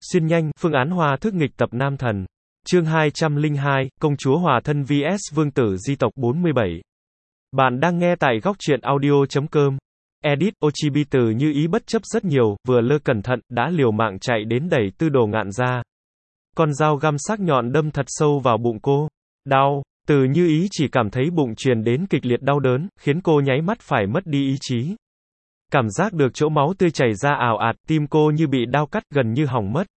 Xuyên nhanh, phương án hòa thức nghịch tập Nam Thần. Chương 202, Công chúa Hòa thân vs Vương tử Di tộc 47. Bạn đang nghe tại góc truyện audio.com. Edit, Ochibi Từ Như Ý bất chấp rất nhiều, vừa lơ cẩn thận, đã liều mạng chạy đến đẩy Tư Đồ Ngạn ra. Con dao găm sắc nhọn đâm thật sâu vào bụng cô. Đau, Từ Như Ý chỉ cảm thấy bụng truyền đến kịch liệt đau đớn, khiến cô nháy mắt phải mất đi ý chí. Cảm giác được chỗ máu tươi chảy ra ào ạt, tim cô như bị đao cắt, gần như hỏng mất.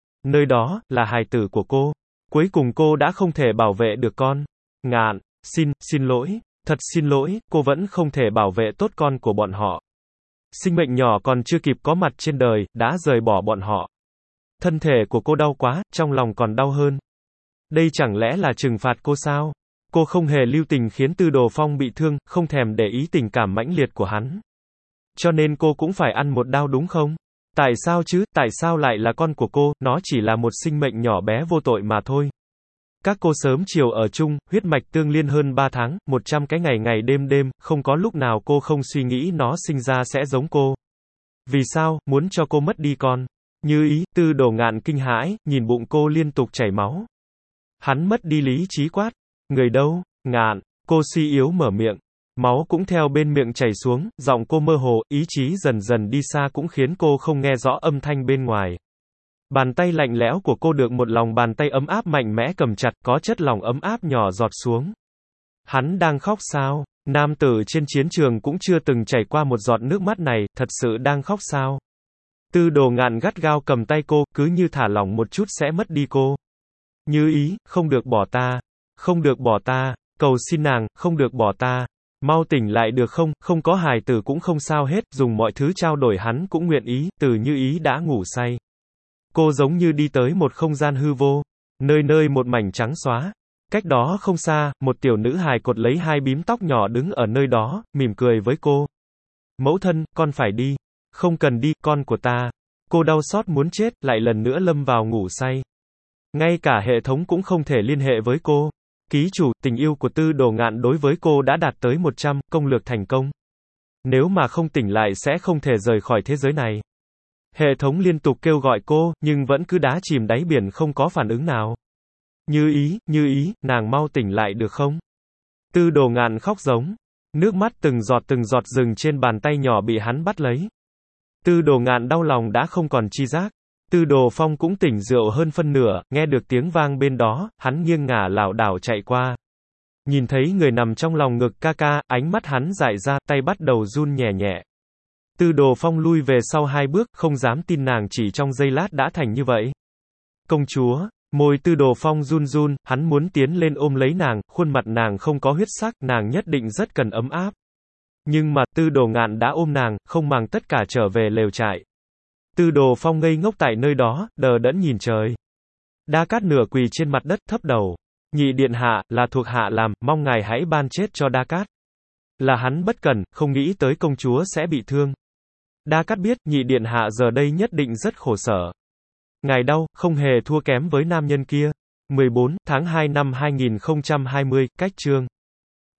Nơi đó, là hài tử của cô. Cuối cùng cô đã không thể bảo vệ được con. Ngạn, xin lỗi, thật xin lỗi, cô vẫn không thể bảo vệ tốt con của bọn họ. Sinh mệnh nhỏ còn chưa kịp có mặt trên đời, đã rời bỏ bọn họ. Thân thể của cô đau quá, trong lòng còn đau hơn. Đây chẳng lẽ là trừng phạt cô sao? Cô không hề lưu tình khiến Tư Đồ Phong bị thương, không thèm để ý tình cảm mãnh liệt của hắn. Cho nên cô cũng phải ăn một đau đúng không? Tại sao chứ, tại sao lại là con của cô, nó chỉ là một sinh mệnh nhỏ bé vô tội mà thôi. Các cô sớm chiều ở chung, huyết mạch tương liên hơn 3 tháng, 100 cái ngày ngày đêm đêm, không có lúc nào cô không suy nghĩ nó sinh ra sẽ giống cô. Vì sao, muốn cho cô mất đi con? Như Ý, Tư Đồ Ngạn kinh hãi, nhìn bụng cô liên tục chảy máu. Hắn mất đi lý trí quát. Người đâu? Ngạn, cô suy yếu mở miệng. Máu cũng theo bên miệng chảy xuống, giọng cô mơ hồ, ý chí dần dần đi xa cũng khiến cô không nghe rõ âm thanh bên ngoài. Bàn tay lạnh lẽo của cô được một lòng bàn tay ấm áp mạnh mẽ cầm chặt, có chất lỏng ấm áp nhỏ giọt xuống. Hắn đang khóc sao? Nam tử trên chiến trường cũng chưa từng chảy qua một giọt nước mắt này, thật sự đang khóc sao? Tư Đồ Ngạn gắt gao cầm tay cô, cứ như thả lỏng một chút sẽ mất đi cô. Như Ý, không được bỏ ta. Không được bỏ ta. Cầu xin nàng, không được bỏ ta. Mau tỉnh lại được không, không có hài tử cũng không sao hết, dùng mọi thứ trao đổi hắn cũng nguyện ý, Từ Như Ý đã ngủ say. Cô giống như đi tới một không gian hư vô, nơi nơi một mảnh trắng xóa. Cách đó không xa, một tiểu nữ hài cột lấy hai bím tóc nhỏ đứng ở nơi đó, mỉm cười với cô. Mẫu thân, con phải đi. Không cần đi, con của ta. Cô đau xót muốn chết, lại lần nữa lâm vào ngủ say. Ngay cả hệ thống cũng không thể liên hệ với cô. Ký chủ, tình yêu của Tư Đồ Ngạn đối với cô đã đạt tới 100, công lược thành công. Nếu mà không tỉnh lại sẽ không thể rời khỏi thế giới này. Hệ thống liên tục kêu gọi cô, nhưng vẫn cứ đá chìm đáy biển không có phản ứng nào. Như Ý, nàng mau tỉnh lại được không? Tư Đồ Ngạn khóc giống. Nước mắt từng giọt rừng trên bàn tay nhỏ bị hắn bắt lấy. Tư Đồ Ngạn đau lòng đã không còn chi giác. Tư Đồ Phong cũng tỉnh rượu hơn phân nửa, nghe được tiếng vang bên đó, hắn nghiêng ngả lảo đảo chạy qua. Nhìn thấy người nằm trong lòng ngực ca ca, ánh mắt hắn dại ra, tay bắt đầu run nhẹ nhẹ. Tư Đồ Phong lui về sau 2 bước, không dám tin nàng chỉ trong giây lát đã thành như vậy. Công chúa, môi Tư Đồ Phong run run, hắn muốn tiến lên ôm lấy nàng, khuôn mặt nàng không có huyết sắc, nàng nhất định rất cần ấm áp. Nhưng mà, Tư Đồ Ngạn đã ôm nàng, không màng tất cả trở về lều trại. Tư Đồ Phong ngây ngốc tại nơi đó, đờ đẫn nhìn trời. Đa Cát nửa quỳ trên mặt đất, thấp đầu. Nhị điện hạ, là thuộc hạ làm, mong ngài hãy ban chết cho Đa Cát. Là hắn bất cẩn, không nghĩ tới công chúa sẽ bị thương. Đa Cát biết, nhị điện hạ giờ đây nhất định rất khổ sở. Ngài đau, không hề thua kém với nam nhân kia. 14 tháng 2 năm 2020, cách chương.